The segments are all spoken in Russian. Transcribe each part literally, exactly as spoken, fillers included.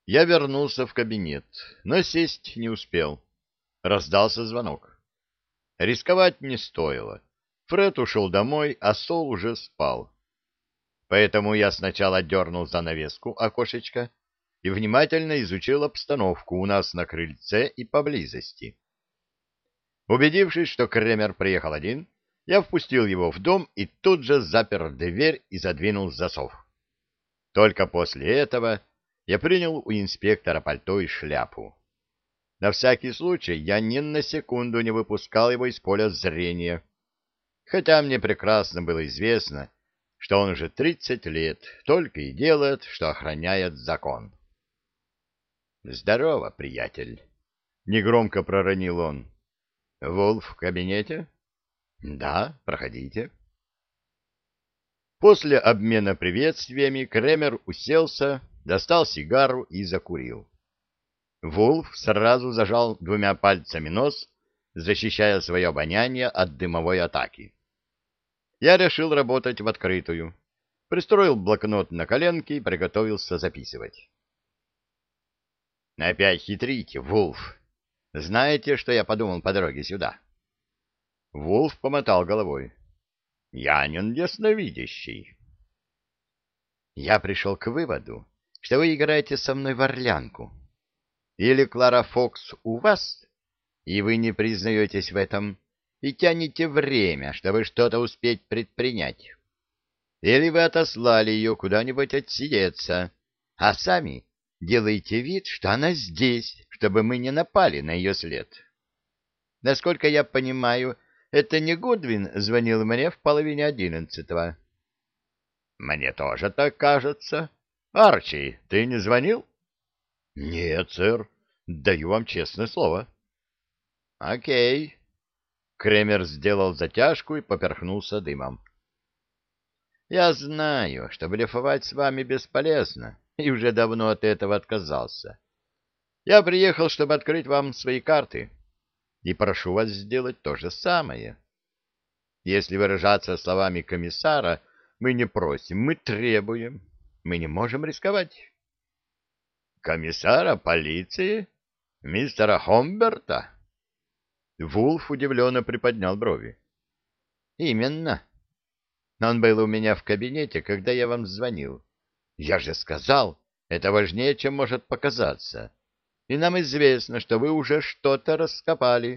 Я вернулся в кабинет, но сесть не успел. Раздался звонок. Рисковать не стоило. Фред ушел домой, а Сол уже спал. Поэтому я сначала дернул занавеску окошечка и внимательно изучил обстановку у нас на крыльце и поблизости. Убедившись, что Кремер приехал один, я впустил его в дом и тут же запер дверь и задвинул засов. Только после этого я принял у инспектора пальто и шляпу. На всякий случай я ни на секунду не выпускал его из поля зрения, хотя мне прекрасно было известно, что он уже тридцать лет только и делает, что охраняет закон. «Здорово, приятель!» — негромко проронил он. «Вулф в кабинете?» «Да, проходите». После обмена приветствиями Кремер уселся, достал сигару и закурил. Вулф сразу зажал двумя пальцами нос, защищая свое обоняние от дымовой атаки. Я решил работать в открытую. Пристроил блокнот на коленке и приготовился записывать. «Опять хитрите, Вулф. Знаете, что я подумал по дороге сюда?» Вулф помотал головой. «Янин ясновидящий». «Я пришел к выводу, что вы играете со мной в орлянку. Или Клара Фокс у вас, и вы не признаетесь в этом, и тянете время, чтобы что-то успеть предпринять. Или вы отослали ее куда-нибудь отсидеться, а сами делаете вид, что она здесь, чтобы мы не напали на ее след. Насколько я понимаю, это не Гудвин звонил мне в половине одиннадцатого». «Мне тоже так кажется. Арчи, ты не звонил?» «Нет, сэр. Даю вам честное слово». «Окей». Кремер сделал затяжку и поперхнулся дымом. «Я знаю, что блефовать с вами бесполезно, и уже давно от этого отказался. Я приехал, чтобы открыть вам свои карты, и прошу вас сделать то же самое. Если выражаться словами комиссара, мы не просим, мы требуем. Мы не можем рисковать». «Комиссара полиции? Мистера Хомберта?» Вулф удивленно приподнял брови. «Именно. Он был у меня в кабинете, когда я вам звонил. Я же сказал, это важнее, чем может показаться. И нам известно, что вы уже что-то раскопали».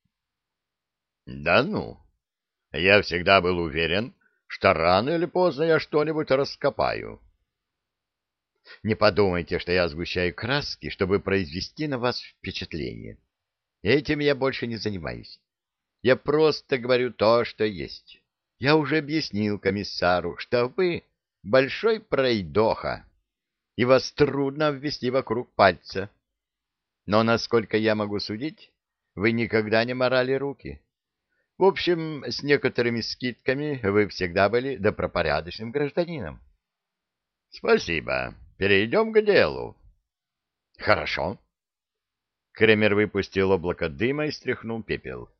«Да ну! Я всегда был уверен, что рано или поздно я что-нибудь раскопаю». «Не подумайте, что я сгущаю краски, чтобы произвести на вас впечатление. Этим я больше не занимаюсь. Я просто говорю то, что есть. Я уже объяснил комиссару, что вы большой пройдоха, и вас трудно обвести вокруг пальца. Но, насколько я могу судить, вы никогда не морали руки. В общем, с некоторыми скидками вы всегда были добропорядочным гражданином». «Спасибо. Перейдем к делу». «Хорошо». Кремер выпустил облако дыма и стряхнул пепел.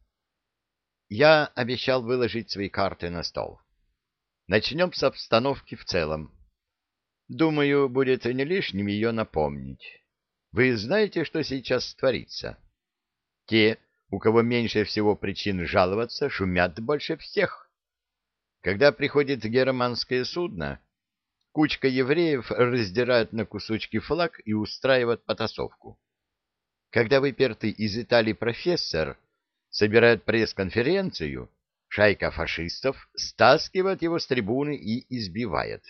«Я обещал выложить свои карты на стол. Начнем с обстановки в целом. Думаю, будет не лишним ее напомнить. Вы знаете, что сейчас творится? Те, у кого меньше всего причин жаловаться, шумят больше всех. Когда приходит германское судно, кучка евреев раздирает на кусочки флаг и устраивает потасовку. Когда выпертый из Италии профессор собирает пресс-конференцию, шайка фашистов стаскивает его с трибуны и избивает.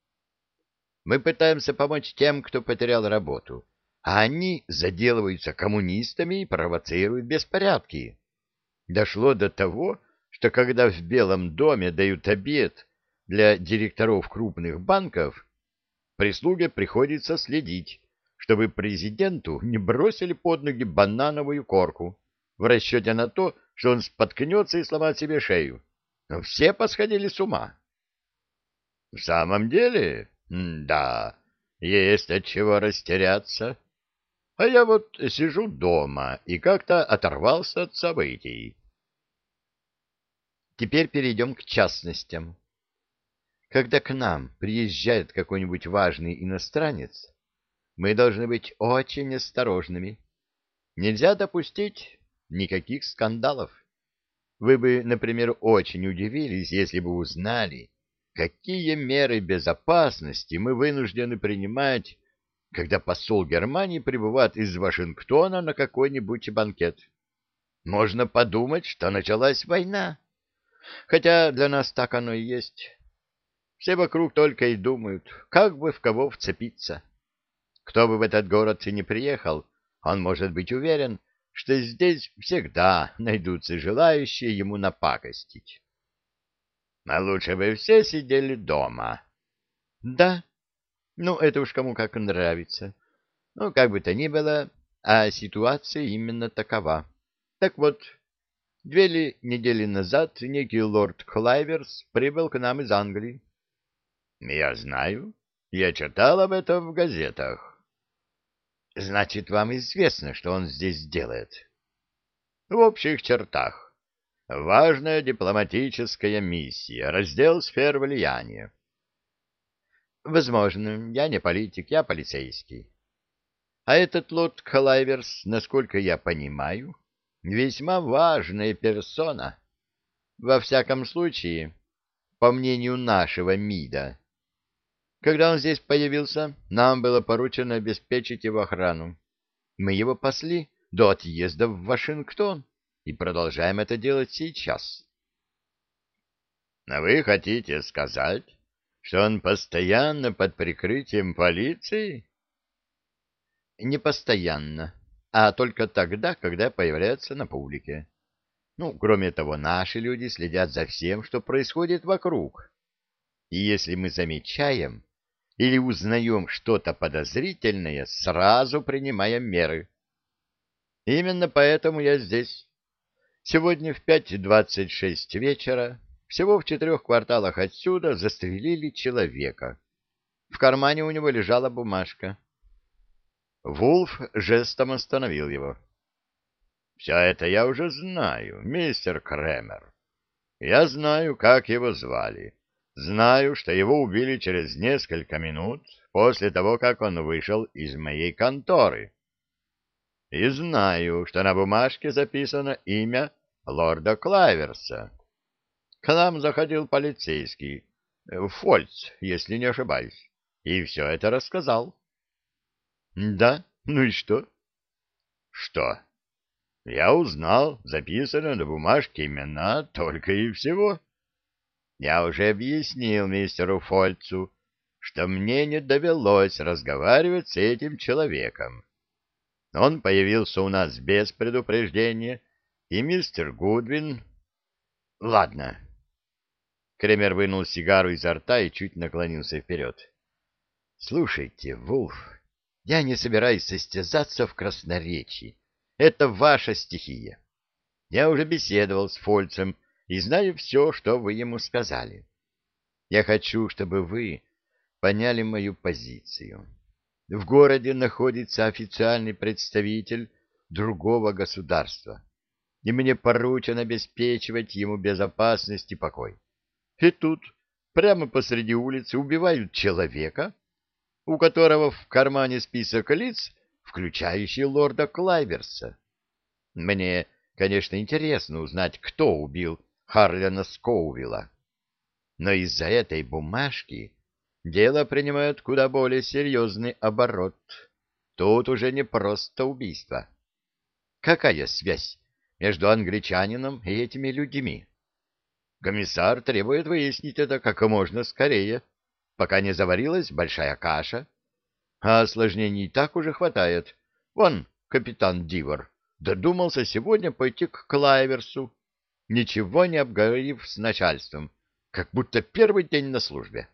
Мы пытаемся помочь тем, кто потерял работу, а они заделываются коммунистами и провоцируют беспорядки. Дошло до того, что когда в Белом доме дают обед для директоров крупных банков, прислуге приходится следить, чтобы президенту не бросили под ноги банановую корку в расчете на то, что он споткнется и сломает себе шею. Но все посходили с ума. — В самом деле? Да, есть от чего растеряться. А я вот сижу дома и как-то оторвался от событий. Теперь перейдем к частностям. Когда к нам приезжает какой-нибудь важный иностранец, мы должны быть очень осторожными. Нельзя допустить никаких скандалов. Вы бы, например, очень удивились, если бы узнали, какие меры безопасности мы вынуждены принимать, когда посол Германии прибывает из Вашингтона на какой-нибудь банкет. Можно подумать, что началась война. Хотя для нас так оно и есть. Все вокруг только и думают, как бы в кого вцепиться. Кто бы в этот город и не приехал, он может быть уверен, что здесь всегда найдутся желающие ему напакостить. А лучше бы все сидели дома. Да, ну это уж кому как нравится. Ну, как бы то ни было, а ситуация именно такова. Так вот, две ли недели назад некий лорд Клайверс прибыл к нам из Англии. Я знаю, я читал об этом в газетах. Значит, вам известно, что он здесь делает? В общих чертах. Важная дипломатическая миссия, раздел сфер влияния. Возможно, я не политик, я полицейский. А этот лорд Клайверс, насколько я понимаю, весьма важная персона. Во всяком случае, по мнению нашего МИДа. Когда он здесь появился, нам было поручено обеспечить его охрану. Мы его пасли до отъезда в Вашингтон и продолжаем это делать сейчас. А вы хотите сказать, что он постоянно под прикрытием полиции? Не постоянно, а только тогда, когда появляется на публике. Ну, кроме того, наши люди следят за всем, что происходит вокруг. И если мы замечаем или узнаем что-то подозрительное, сразу принимаем меры. Именно поэтому я здесь. Сегодня в пять двадцать шесть вечера, всего в четырех кварталах отсюда, застрелили человека. В кармане у него лежала бумажка. Вулф жестом остановил его. — Все это я уже знаю, мистер Кремер. Я знаю, как его звали. Знаю, что его убили через несколько минут после того, как он вышел из моей конторы. И знаю, что на бумажке записано имя лорда Клайверса. К нам заходил полицейский, Фольц, если не ошибаюсь, и все это рассказал. — Да, ну и что? — Что? Я узнал, записано на бумажке имена только и всего. Я уже объяснил мистеру Фольцу, что мне не довелось разговаривать с этим человеком. Он появился у нас без предупреждения, и мистер Гудвин... — Ладно. Кремер вынул сигару изо рта и чуть наклонился вперед. — Слушайте, Вулф, я не собираюсь состязаться в красноречии. Это ваша стихия. Я уже беседовал с Фольцем и знаю все, что вы ему сказали. Я хочу, чтобы вы поняли мою позицию. В городе находится официальный представитель другого государства, и мне поручено обеспечивать ему безопасность и покой. И тут, прямо посреди улицы, убивают человека, у которого в кармане список лиц, включающий лорда Клайверса. Мне, конечно, интересно узнать, кто убил Харлена Скоувилла, но из-за этой бумажки дело принимает куда более серьезный оборот. Тут уже не просто убийство. Какая связь между англичанином и этими людьми? Комиссар требует выяснить это как можно скорее, пока не заварилась большая каша. А осложнений и так уже хватает. Вон, капитан Дивор додумался сегодня пойти к Клайверсу, ничего не обговорив с начальством, как будто первый день на службе.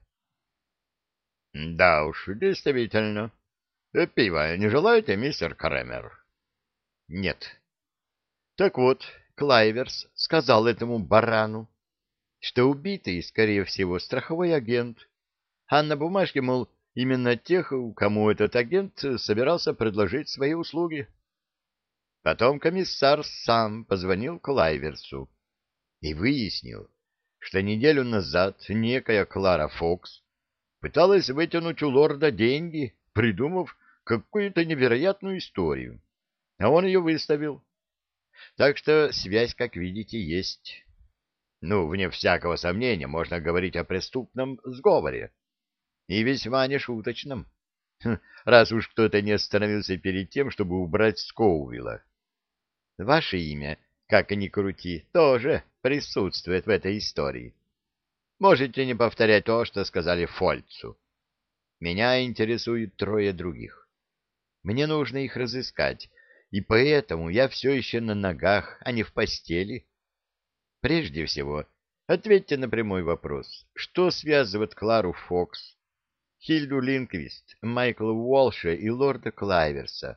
— Да уж, действительно. Пиво не желаете, мистер Кремер? — Нет. Так вот, Клайверс сказал этому барану, что убитый, скорее всего, страховой агент, а на бумажке, мол, именно тех, кому этот агент собирался предложить свои услуги. Потом комиссар сам позвонил Клайверсу и выяснил, что неделю назад некая Клара Фокс пыталась вытянуть у лорда деньги, придумав какую-то невероятную историю, а он ее выставил. Так что связь, как видите, есть. Ну, вне всякого сомнения, можно говорить о преступном сговоре. И весьма нешуточном. Хм, раз уж кто-то не остановился перед тем, чтобы убрать Скоувилла. Ваше имя, как ни крути, тоже присутствует в этой истории. Можете не повторять то, что сказали Фольцу. Меня интересуют трое других. Мне нужно их разыскать, и поэтому я все еще на ногах, а не в постели. Прежде всего, ответьте на прямой вопрос. Что связывает Клару Фокс, Хильду Линквист, Майкла Уолша и лорда Клайверса?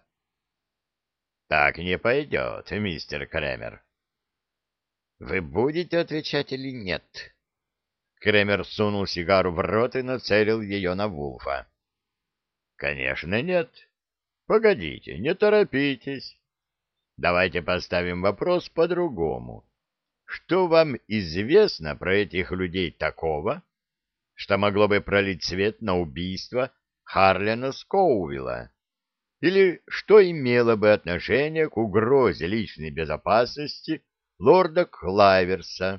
Так не пойдет, мистер Кремер. Вы будете отвечать или нет? Кремер сунул сигару в рот и нацелил ее на Вулфа. Конечно, нет. Погодите, не торопитесь. Давайте поставим вопрос по-другому. Что вам известно про этих людей такого, что могло бы пролить свет на убийство Харлена Скоувилла? Или что имело бы отношение к угрозе личной безопасности лорда Клайверса?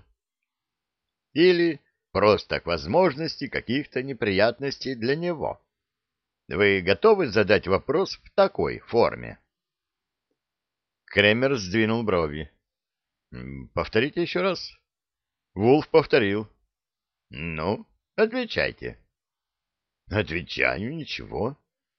Или просто к возможности каких-то неприятностей для него? Вы готовы задать вопрос в такой форме? Кремер сдвинул брови. Повторите еще раз. Вулф повторил. Ну, отвечайте. Отвечаю, ничего.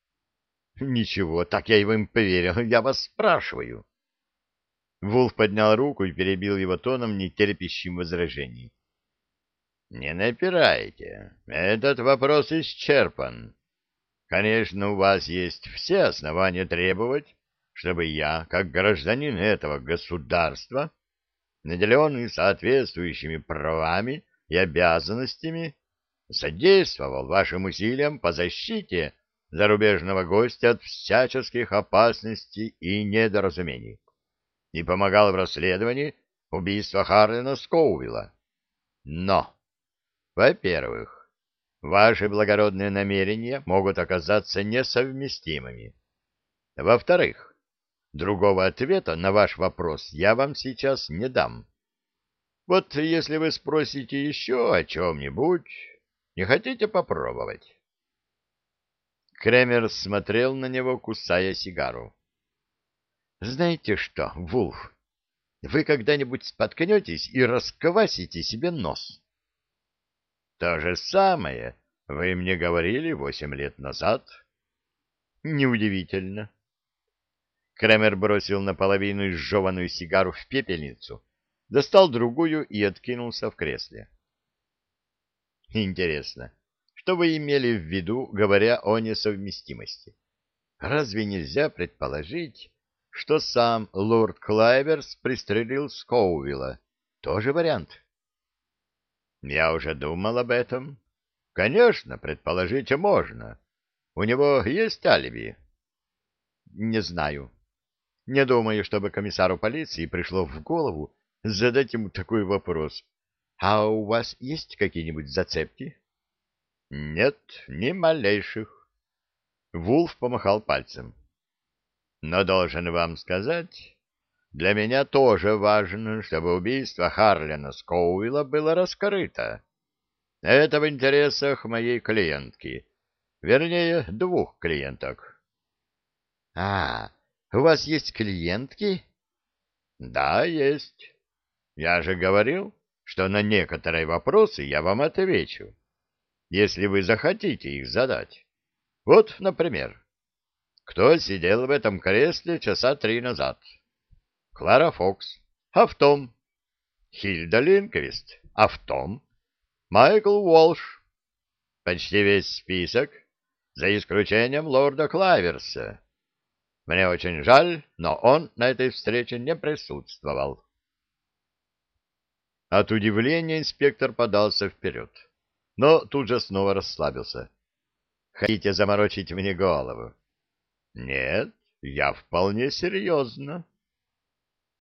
Ничего, так я его им поверил, я вас спрашиваю. Вулф поднял руку и перебил его тоном, не терпящим возражений. Не напирайте, этот вопрос исчерпан. Конечно, у вас есть все основания требовать, чтобы я, как гражданин этого государства, наделенный соответствующими правами и обязанностями, содействовал вашим усилиям по защите зарубежного гостя от всяческих опасностей и недоразумений и помогал в расследовании убийства Харлена Скоувилла. Но, во-первых, ваши благородные намерения могут оказаться несовместимыми. Во-вторых, другого ответа на ваш вопрос я вам сейчас не дам. Вот если вы спросите еще о чем-нибудь, не хотите попробовать? Кремер смотрел на него, кусая сигару. — Знаете что, Вулф, вы когда-нибудь споткнетесь и расквасите себе нос? — То же самое вы мне говорили восемь лет назад. — Неудивительно. Кремер бросил наполовину изжеванную сигару в пепельницу, достал другую и откинулся в кресле. — Интересно. Что вы имели в виду, говоря о несовместимости? Разве нельзя предположить, что сам лорд Клайверс пристрелил Скоувилла? Тоже вариант. Я уже думал об этом. Конечно, предположить можно. У него есть алиби? Не знаю. Не думаю, чтобы комиссару полиции пришло в голову задать ему такой вопрос. А у вас есть какие-нибудь зацепки? Нет, ни малейших. Вулф помахал пальцем. Но должен вам сказать, для меня тоже важно, чтобы убийство Харлена Скоувилла было раскрыто. Это в интересах моей клиентки, вернее, двух клиенток. А, у вас есть клиентки? Да, есть. Я же говорил, что на некоторые вопросы я вам отвечу, если вы захотите их задать. Вот, например, кто сидел в этом кресле часа три назад? Клара Фокс. А в том? Хильда Линквист. А в том? Майкл Уолш. Почти весь список, за исключением лорда Клайверса. Мне очень жаль, но он на этой встрече не присутствовал. От удивления инспектор подался вперед, но тут же снова расслабился. Хотите заморочить мне голову? Нет, я вполне серьезно.